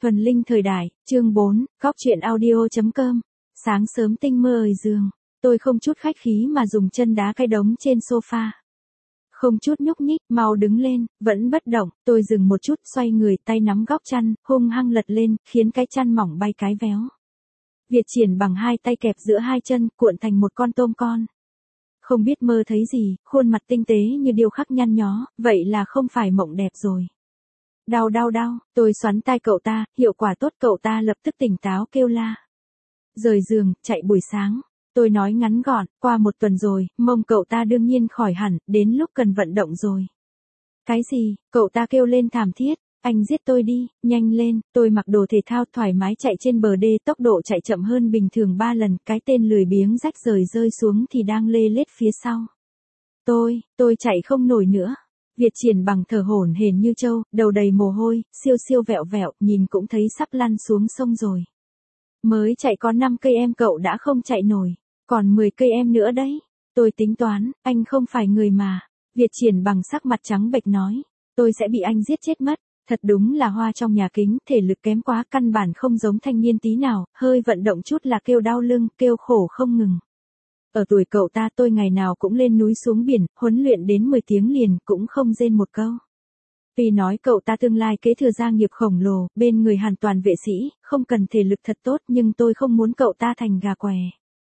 Thuần Linh thời đại, chương 4, góc truyện audio.com. Sáng sớm tinh mơ ời giường, tôi không chút khách khí mà dùng chân đá cái đống trên sofa. Không chút nhúc nhích, mau đứng lên, vẫn bất động, tôi dừng một chút, xoay người, tay nắm góc chăn, hung hăng lật lên, khiến cái chăn mỏng bay cái véo. Việt triển bằng hai tay kẹp giữa hai chân, cuộn thành một con tôm con. Không biết mơ thấy gì, khuôn mặt tinh tế như điêu khắc nhăn nhó, vậy là không phải mộng đẹp rồi. Đau, tôi xoắn tai cậu ta, hiệu quả tốt, cậu ta lập tức tỉnh táo kêu la. Rời giường, chạy buổi sáng. Tôi nói ngắn gọn, qua một tuần rồi, mông cậu ta đương nhiên khỏi hẳn, đến lúc cần vận động rồi. Cái gì, cậu ta kêu lên thảm thiết, anh giết tôi đi, nhanh lên, tôi mặc đồ thể thao thoải mái chạy trên bờ đê, tốc độ chạy chậm hơn bình thường 3 lần, cái tên lười biếng rách rời rơi xuống thì đang lê lết phía sau. Tôi chạy không nổi nữa. Việt triển bằng thở hổn hển như trâu, đầu đầy mồ hôi, siêu vẹo vẹo, nhìn cũng thấy sắp lăn xuống sông rồi. Mới chạy có 5 cây em cậu đã không chạy nổi, còn 10 cây em nữa đấy. Tôi tính toán, anh không phải người mà. Việt triển bằng sắc mặt trắng bệch nói, tôi sẽ bị anh giết chết mất. Thật đúng là hoa trong nhà kính, thể lực kém quá, căn bản không giống thanh niên tí nào, hơi vận động chút là kêu đau lưng, kêu khổ không ngừng. Ở tuổi cậu ta tôi ngày nào cũng lên núi xuống biển, huấn luyện đến 10 tiếng liền cũng không rên một câu. Vì nói cậu ta tương lai kế thừa gia nghiệp khổng lồ, bên người hoàn toàn vệ sĩ, không cần thể lực thật tốt, nhưng tôi không muốn cậu ta thành gà què.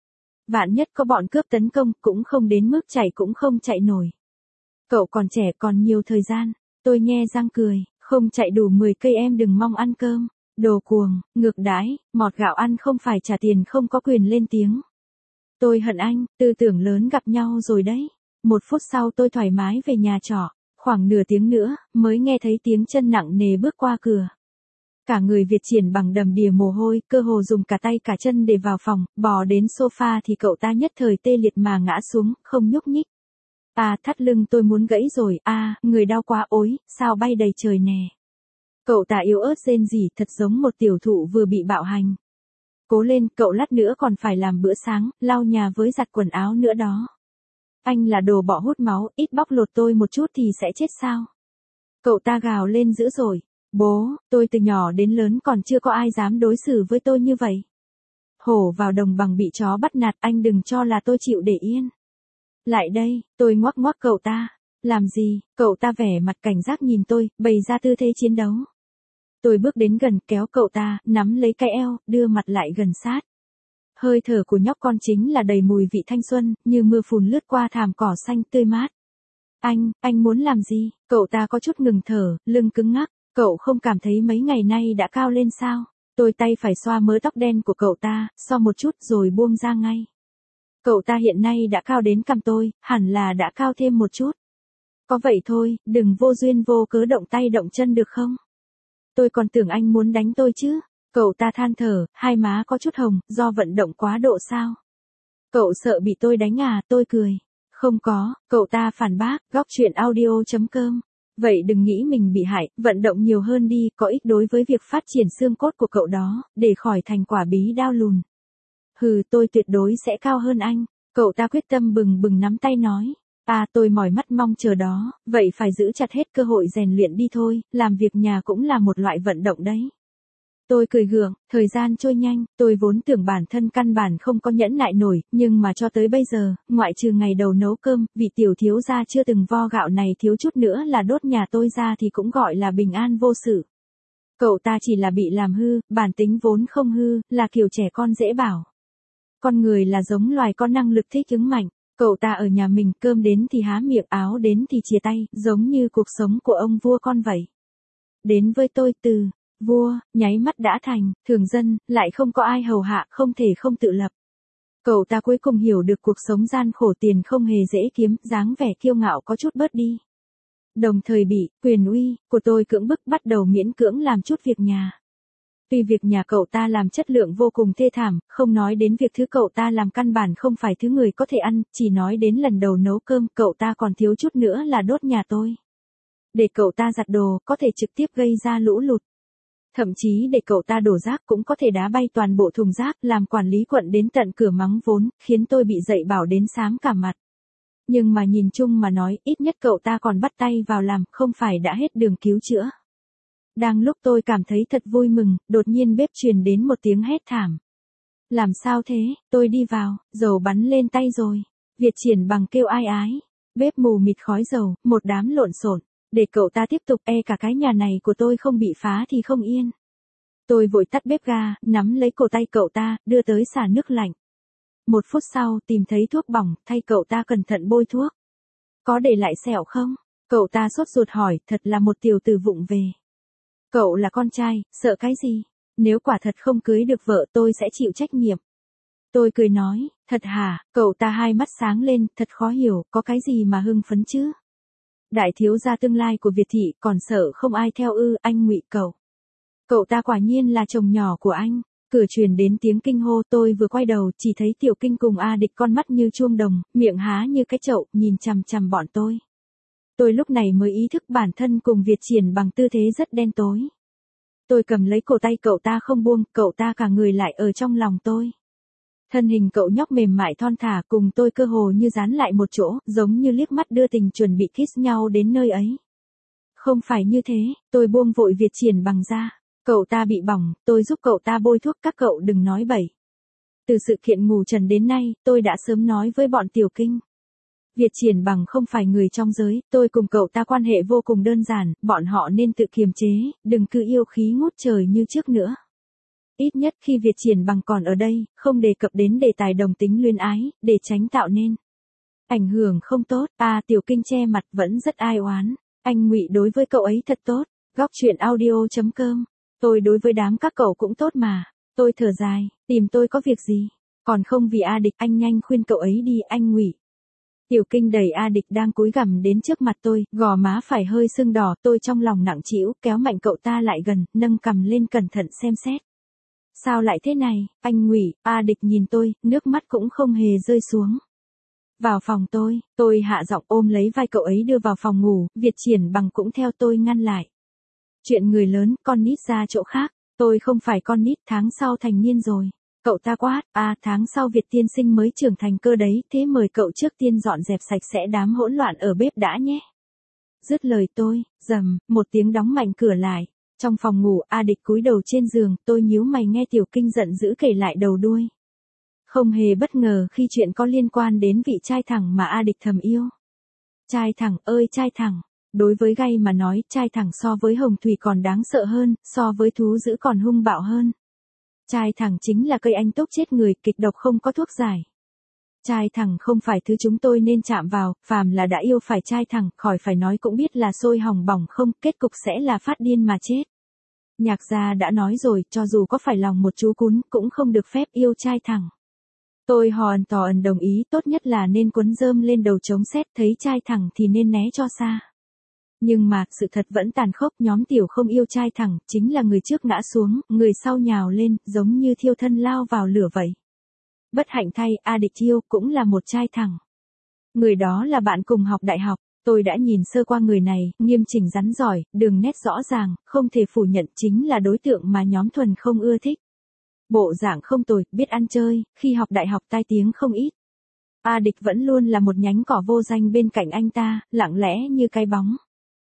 Vạn nhất có bọn cướp tấn công, cũng không đến mức chạy cũng không chạy nổi. Cậu còn trẻ còn nhiều thời gian, tôi nhe răng cười, không chạy đủ 10 cây em đừng mong ăn cơm. Đồ cuồng, ngược đãi, mọt gạo ăn không phải trả tiền không có quyền lên tiếng. Tôi hận anh, tư tưởng lớn gặp nhau rồi đấy. 1 phút sau tôi thoải mái về nhà trọ, khoảng nửa tiếng nữa, mới nghe thấy tiếng chân nặng nề bước qua cửa. Cả người Việt triển bằng đầm đìa mồ hôi, cơ hồ dùng cả tay cả chân để vào phòng, bò đến sofa thì cậu ta nhất thời tê liệt mà ngã xuống, không nhúc nhích. Thắt lưng tôi muốn gãy rồi, người đau quá ối, sao bay đầy trời nè. Cậu ta yếu ớt rên rỉ thật giống một tiểu thụ vừa bị bạo hành. Cố lên, cậu lát nữa còn phải làm bữa sáng, lau nhà với giặt quần áo nữa đó. Anh là đồ bỏ hút máu, ít bóc lột tôi một chút thì sẽ chết sao? Cậu ta gào lên dữ dội. Bố, tôi từ nhỏ đến lớn còn chưa có ai dám đối xử với tôi như vậy. Hổ vào đồng bằng bị chó bắt nạt, anh đừng cho là tôi chịu để yên. Lại đây, tôi ngoắc cậu ta. Làm gì? Cậu ta vẻ mặt cảnh giác nhìn tôi, bày ra tư thế chiến đấu. Tôi bước đến gần, kéo cậu ta, nắm lấy cái eo, đưa mặt lại gần sát. Hơi thở của nhóc con chính là đầy mùi vị thanh xuân, như mưa phùn lướt qua thảm cỏ xanh tươi mát. Anh muốn làm gì? Cậu ta có chút ngừng thở, lưng cứng ngắc. Cậu không cảm thấy mấy ngày nay đã cao lên sao? Tôi tay phải xoa mớ tóc đen của cậu ta, xoa một chút rồi buông ra ngay. Cậu ta hiện nay đã cao đến cằm tôi, hẳn là đã cao thêm một chút. Có vậy thôi, đừng vô duyên vô cớ động tay động chân được không? Tôi còn tưởng anh muốn đánh tôi chứ. Cậu ta than thở, hai má có chút hồng, do vận động quá độ sao? Cậu sợ bị tôi đánh à? Tôi cười. Không có, cậu ta phản bác, góc truyện audio.com. Vậy đừng nghĩ mình bị hại, vận động nhiều hơn đi, có ích đối với việc phát triển xương cốt của cậu đó, để khỏi thành quả bí đao lùn. Tôi tuyệt đối sẽ cao hơn anh. Cậu ta quyết tâm bừng nắm tay nói. Tôi mỏi mắt mong chờ đó, vậy phải giữ chặt hết cơ hội rèn luyện đi thôi, làm việc nhà cũng là một loại vận động đấy. Tôi cười gượng, thời gian trôi nhanh, tôi vốn tưởng bản thân căn bản không có nhẫn nại nổi, nhưng mà cho tới bây giờ, ngoại trừ ngày đầu nấu cơm, vị tiểu thiếu gia chưa từng vo gạo này thiếu chút nữa là đốt nhà tôi ra thì cũng gọi là bình an vô sự. Cậu ta chỉ là bị làm hư, bản tính vốn không hư, là kiểu trẻ con dễ bảo. Con người là giống loài có năng lực thích ứng mạnh. Cậu ta ở nhà mình, cơm đến thì há miệng, áo đến thì chìa tay, giống như cuộc sống của ông vua con vậy. Đến với tôi từ vua, nháy mắt đã thành thường dân, lại không có ai hầu hạ, không thể không tự lập. Cậu ta cuối cùng hiểu được cuộc sống gian khổ, tiền không hề dễ kiếm, dáng vẻ kiêu ngạo có chút bớt đi. Đồng thời bị quyền uy của tôi cưỡng bức bắt đầu miễn cưỡng làm chút việc nhà. Tuy việc nhà cậu ta làm chất lượng vô cùng thê thảm, không nói đến việc thứ cậu ta làm căn bản không phải thứ người có thể ăn, chỉ nói đến lần đầu nấu cơm, cậu ta còn thiếu chút nữa là đốt nhà tôi. Để cậu ta giặt đồ, có thể trực tiếp gây ra lũ lụt. Thậm chí để cậu ta đổ rác cũng có thể đá bay toàn bộ thùng rác, làm quản lý quận đến tận cửa mắng vốn, khiến tôi bị dạy bảo đến xám cả mặt. Nhưng mà nhìn chung mà nói, ít nhất cậu ta còn bắt tay vào làm, không phải đã hết đường cứu chữa. Đang lúc tôi cảm thấy thật vui mừng, đột nhiên bếp truyền đến một tiếng hét thảm. Làm sao thế, tôi đi vào, dầu bắn lên tay rồi. Việt Triển Bằng kêu ai ái. Bếp mù mịt khói dầu, một đám lộn xộn. Để cậu ta tiếp tục, cả cái nhà này của tôi không bị phá thì không yên. Tôi vội tắt bếp ga, nắm lấy cổ tay cậu ta, đưa tới xả nước lạnh. 1 phút sau, tìm thấy thuốc bỏng, thay cậu ta cẩn thận bôi thuốc. Có để lại sẹo không? Cậu ta sốt ruột hỏi, thật là một tiểu tử vụng về. Cậu là con trai, sợ cái gì? Nếu quả thật không cưới được vợ tôi sẽ chịu trách nhiệm. Tôi cười nói, thật hả? Cậu ta hai mắt sáng lên, thật khó hiểu, có cái gì mà hưng phấn chứ? Đại thiếu gia tương lai của Việt thị còn sợ không ai theo ư, anh ngụy cậu. Cậu ta quả nhiên là chồng nhỏ của anh. Cửa truyền đến tiếng kinh hô, tôi vừa quay đầu chỉ thấy Tiểu Kinh cùng A Địch con mắt như chuông đồng, miệng há như cái chậu, nhìn chằm chằm bọn tôi. Tôi lúc này mới ý thức bản thân cùng Việt Triển Bằng tư thế rất đen tối. Tôi cầm lấy cổ tay cậu ta không buông, cậu ta cả người lại ở trong lòng tôi. Thân hình cậu nhóc mềm mại thon thả cùng tôi cơ hồ như dán lại một chỗ, giống như liếc mắt đưa tình chuẩn bị kiss nhau đến nơi ấy. Không phải như thế, tôi buông vội Việt Triển Bằng ra. Cậu ta bị bỏng, tôi giúp cậu ta bôi thuốc, các cậu đừng nói bậy. Từ sự kiện ngủ trần đến nay, tôi đã sớm nói với bọn Tiểu Kinh. Việt Triển Bằng không phải người trong giới, tôi cùng cậu ta quan hệ vô cùng đơn giản, bọn họ nên tự kiềm chế, đừng cứ yêu khí ngút trời như trước nữa. Ít nhất khi Việt Triển Bằng còn ở đây, không đề cập đến đề tài đồng tính luyến ái, để tránh tạo nên ảnh hưởng không tốt. Tiểu Kinh che mặt vẫn rất ai oán. Anh Ngụy đối với cậu ấy thật tốt. Góc truyện audio.com. Tôi đối với đám các cậu cũng tốt mà. Tôi thở dài, tìm tôi có việc gì? Còn không vì A Địch, anh nhanh khuyên cậu ấy đi, anh Ngụy. Tiểu Kinh đẩy A Địch đang cúi gằm đến trước mặt tôi, gò má phải hơi sưng đỏ, tôi trong lòng nặng trĩu, kéo mạnh cậu ta lại gần, nâng cằm lên cẩn thận xem xét. Sao lại thế này, anh Ngụy? A Địch nhìn tôi, nước mắt cũng không hề rơi xuống. Vào phòng tôi hạ giọng ôm lấy vai cậu ấy đưa vào phòng ngủ, Việt Triển Bằng cũng theo tôi ngăn lại. Chuyện người lớn, con nít ra chỗ khác, tôi không phải con nít, tháng sau thành niên rồi. Cậu ta quát, tháng sau Việt tiên sinh mới trưởng thành cơ đấy, thế mời cậu trước tiên dọn dẹp sạch sẽ đám hỗn loạn ở bếp đã nhé. Dứt lời tôi, rầm, một tiếng đóng mạnh cửa lại. Trong phòng ngủ, A Địch cúi đầu trên giường, tôi nhíu mày nghe Tiểu Kinh giận dữ kể lại đầu đuôi. Không hề bất ngờ khi chuyện có liên quan đến vị trai thẳng mà A Địch thầm yêu. Trai thẳng ơi trai thẳng. Đối với gay mà nói, trai thẳng so với hồng thủy còn đáng sợ hơn, so với thú dữ còn hung bạo hơn. Trai thẳng chính là cây anh tốc chết người, kịch độc không có thuốc giải. Trai thẳng không phải thứ chúng tôi nên chạm vào, phàm là đã yêu phải trai thẳng, khỏi phải nói cũng biết là sôi hỏng bỏng không, kết cục sẽ là phát điên mà chết. Nhạc gia đã nói rồi, cho dù có phải lòng một chú cún, cũng không được phép yêu trai thẳng. Tôi hòn tỏ ẩn đồng ý, tốt nhất là nên quấn rơm lên đầu chống xét, thấy trai thẳng thì nên né cho xa. Nhưng mà, sự thật vẫn tàn khốc, nhóm Tiểu không yêu trai thẳng, chính là người trước ngã xuống, người sau nhào lên, giống như thiêu thân lao vào lửa vậy. Bất hạnh thay, A Địch yêu, cũng là một trai thẳng. Người đó là bạn cùng học đại học, tôi đã nhìn sơ qua người này, nghiêm chỉnh rắn giỏi, đường nét rõ ràng, không thể phủ nhận chính là đối tượng mà nhóm Thuần không ưa thích. Bộ dạng không tồi, biết ăn chơi, khi học đại học tai tiếng không ít. A Địch vẫn luôn là một nhánh cỏ vô danh bên cạnh anh ta, lặng lẽ như cái bóng.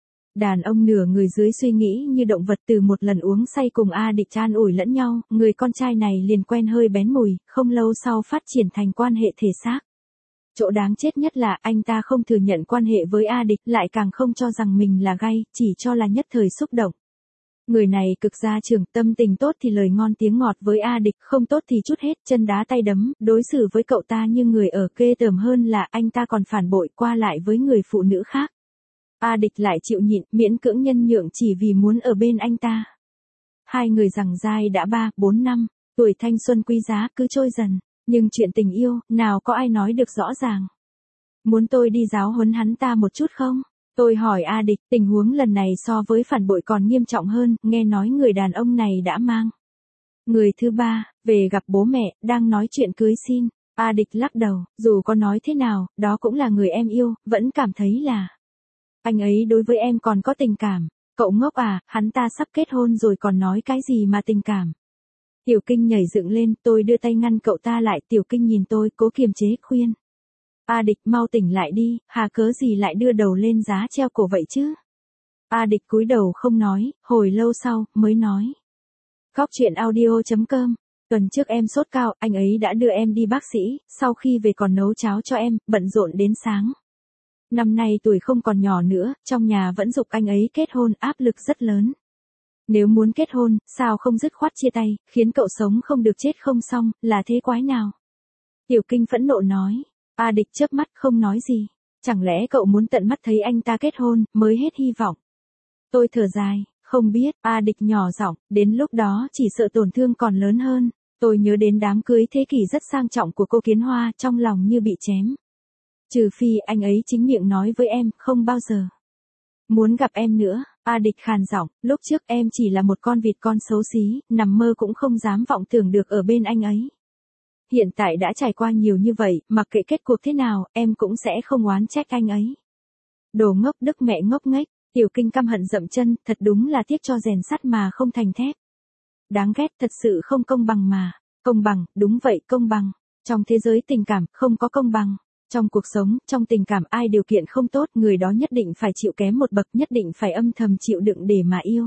Đàn ông nửa người dưới suy nghĩ như động vật, từ một lần uống say cùng A Địch an ủi lẫn nhau, người con trai này liền quen hơi bén mùi, không lâu sau phát triển thành quan hệ thể xác. Chỗ đáng chết nhất là anh ta không thừa nhận quan hệ với A Địch, lại càng không cho rằng mình là gay, chỉ cho là nhất thời xúc động. Người này cực gia trưởng, tâm tình tốt thì lời ngon tiếng ngọt với A Địch, không tốt thì chút hết, chân đá tay đấm, đối xử với cậu ta như người ở, ghê tởm hơn là anh ta còn phản bội qua lại với người phụ nữ khác. A Địch lại chịu nhịn, miễn cưỡng nhân nhượng chỉ vì muốn ở bên anh ta. Hai người giằng dai đã 3-4 năm, tuổi thanh xuân quý giá cứ trôi dần, nhưng chuyện tình yêu, nào có ai nói được rõ ràng. Muốn tôi đi giáo huấn hắn ta một chút không? Tôi hỏi A Địch, tình huống lần này so với phản bội còn nghiêm trọng hơn, nghe nói người đàn ông này đã mang người thứ ba, về gặp bố mẹ, đang nói chuyện cưới xin. A Địch lắc đầu, dù có nói thế nào, đó cũng là người em yêu, vẫn cảm thấy là anh ấy đối với em còn có tình cảm. Cậu ngốc à, hắn ta sắp kết hôn rồi còn nói cái gì mà tình cảm. Tiểu Kinh nhảy dựng lên, tôi đưa tay ngăn cậu ta lại, Tiểu Kinh nhìn tôi, cố kiềm chế khuyên. A Địch mau tỉnh lại đi, hà cớ gì lại đưa đầu lên giá treo cổ vậy chứ? A Địch cúi đầu không nói, hồi lâu sau, mới nói. Góc truyện audio.com. Tuần trước em sốt cao, anh ấy đã đưa em đi bác sĩ, sau khi về còn nấu cháo cho em, bận rộn đến sáng. Năm nay tuổi không còn nhỏ nữa, trong nhà vẫn giục anh ấy kết hôn, áp lực rất lớn. Nếu muốn kết hôn, sao không dứt khoát chia tay, khiến cậu sống không được chết không xong, là thế quái nào? Tiểu Kinh phẫn nộ nói. A Địch chớp mắt không nói gì. Chẳng lẽ cậu muốn tận mắt thấy anh ta kết hôn, mới hết hy vọng? Tôi thở dài, không biết, A Địch nhỏ giọng, đến lúc đó chỉ sợ tổn thương còn lớn hơn. Tôi nhớ đến đám cưới thế kỷ rất sang trọng của cô Kiến Hoa, trong lòng như bị chém. Trừ phi anh ấy chính miệng nói với em, không bao giờ muốn gặp em nữa. A Địch khàn giọng, lúc trước em chỉ là một con vịt con xấu xí, nằm mơ cũng không dám vọng tưởng được ở bên anh ấy. Hiện tại đã trải qua nhiều như vậy, mặc kệ kết cuộc thế nào, em cũng sẽ không oán trách anh ấy. Đồ ngốc đức mẹ ngốc nghếch. Tiểu Kinh căm hận dậm chân, thật đúng là tiếc cho rèn sắt mà không thành thép. Đáng ghét, thật sự không công bằng mà. Công bằng, đúng vậy, công bằng. Trong thế giới tình cảm, không có công bằng. Trong cuộc sống, trong tình cảm ai điều kiện không tốt, người đó nhất định phải chịu kém một bậc, nhất định phải âm thầm chịu đựng để mà yêu.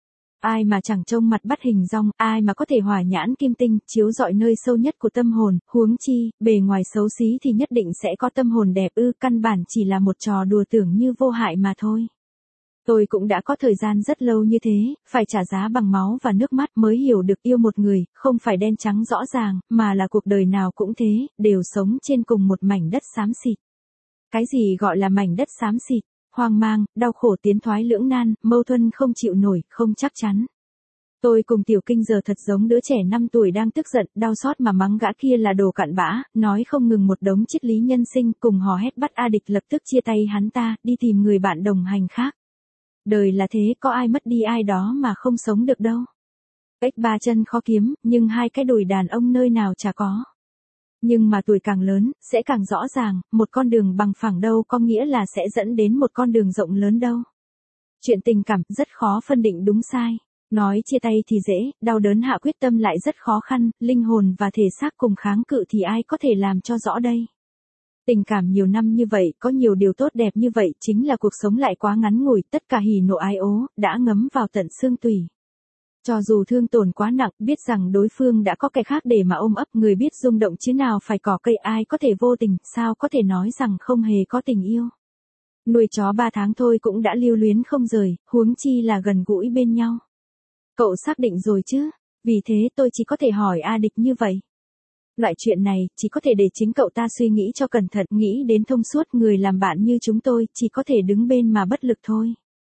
Ai mà chẳng trông mặt bắt hình dong, ai mà có thể hỏa nhãn kim tinh, chiếu rọi nơi sâu nhất của tâm hồn, huống chi, bề ngoài xấu xí thì nhất định sẽ có tâm hồn đẹp ư, căn bản chỉ là một trò đùa tưởng như vô hại mà thôi. Tôi cũng đã có thời gian rất lâu như thế, phải trả giá bằng máu và nước mắt mới hiểu được yêu một người, không phải đen trắng rõ ràng, mà là cuộc đời nào cũng thế, đều sống trên cùng một mảnh đất xám xịt. Cái gì gọi là mảnh đất xám xịt? Hoang mang, đau khổ tiến thoái lưỡng nan, mâu thuẫn không chịu nổi, không chắc chắn. Tôi cùng Tiểu Kinh giờ thật giống đứa trẻ 5 tuổi đang tức giận, đau xót mà mắng gã kia là đồ cặn bã, nói không ngừng một đống triết lý nhân sinh, cùng hò hét bắt A Địch lập tức chia tay hắn ta, đi tìm người bạn đồng hành khác. Đời là thế, có ai mất đi ai đó mà không sống được đâu. Ếch ba chân khó kiếm, nhưng hai cái đùi đàn ông nơi nào chả có. Nhưng mà tuổi càng lớn, sẽ càng rõ ràng, một con đường bằng phẳng đâu có nghĩa là sẽ dẫn đến một con đường rộng lớn đâu. Chuyện tình cảm rất khó phân định đúng sai. Nói chia tay thì dễ, đau đớn hạ quyết tâm lại rất khó khăn, linh hồn và thể xác cùng kháng cự thì ai có thể làm cho rõ đây. Tình cảm nhiều năm như vậy, có nhiều điều tốt đẹp như vậy, chính là cuộc sống lại quá ngắn ngủi, tất cả hỉ nộ ái ố, đã ngấm vào tận xương tủy. Cho dù thương tổn quá nặng, biết rằng đối phương đã có cái khác để mà ôm ấp, người biết rung động chứ nào phải cỏ cây, ai có thể vô tình, sao có thể nói rằng không hề có tình yêu. Nuôi chó 3 tháng thôi cũng đã lưu luyến không rời, huống chi là gần gũi bên nhau. Cậu xác định rồi chứ? Vì thế tôi chỉ có thể hỏi A Địch như vậy. Loại chuyện này, chỉ có thể để chính cậu ta suy nghĩ cho cẩn thận, nghĩ đến thông suốt, người làm bạn như chúng tôi, chỉ có thể đứng bên mà bất lực thôi.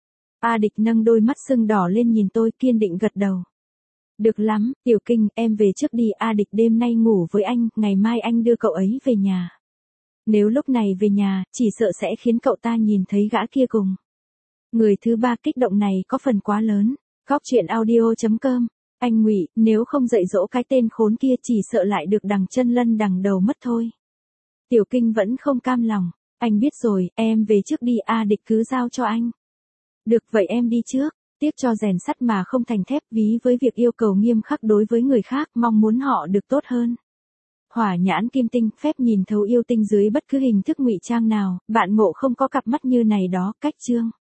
A Địch nâng đôi mắt sưng đỏ lên nhìn tôi, kiên định gật đầu. Được lắm, Tiểu Kinh, em về trước đi, A Địch đêm nay ngủ với anh, ngày mai anh đưa cậu ấy về nhà. Nếu lúc này về nhà, chỉ sợ sẽ khiến cậu ta nhìn thấy gã kia cùng người thứ ba. Kích động này có phần quá lớn. Góc truyện audio.com. Anh Ngụy, nếu không dạy dỗ cái tên khốn kia chỉ sợ lại được đằng chân lân đằng đầu mất thôi. Tiểu Kinh vẫn không cam lòng. Anh biết rồi, em về trước đi, A Địch cứ giao cho anh. Được vậy em đi trước. Tiếc cho rèn sắt mà không thành thép, ví với việc yêu cầu nghiêm khắc đối với người khác, mong muốn họ được tốt hơn. Hỏa nhãn kim tinh, phép nhìn thấu yêu tinh dưới bất cứ hình thức ngụy trang nào, bạn Ngộ không có cặp mắt như này đó. Cách chương.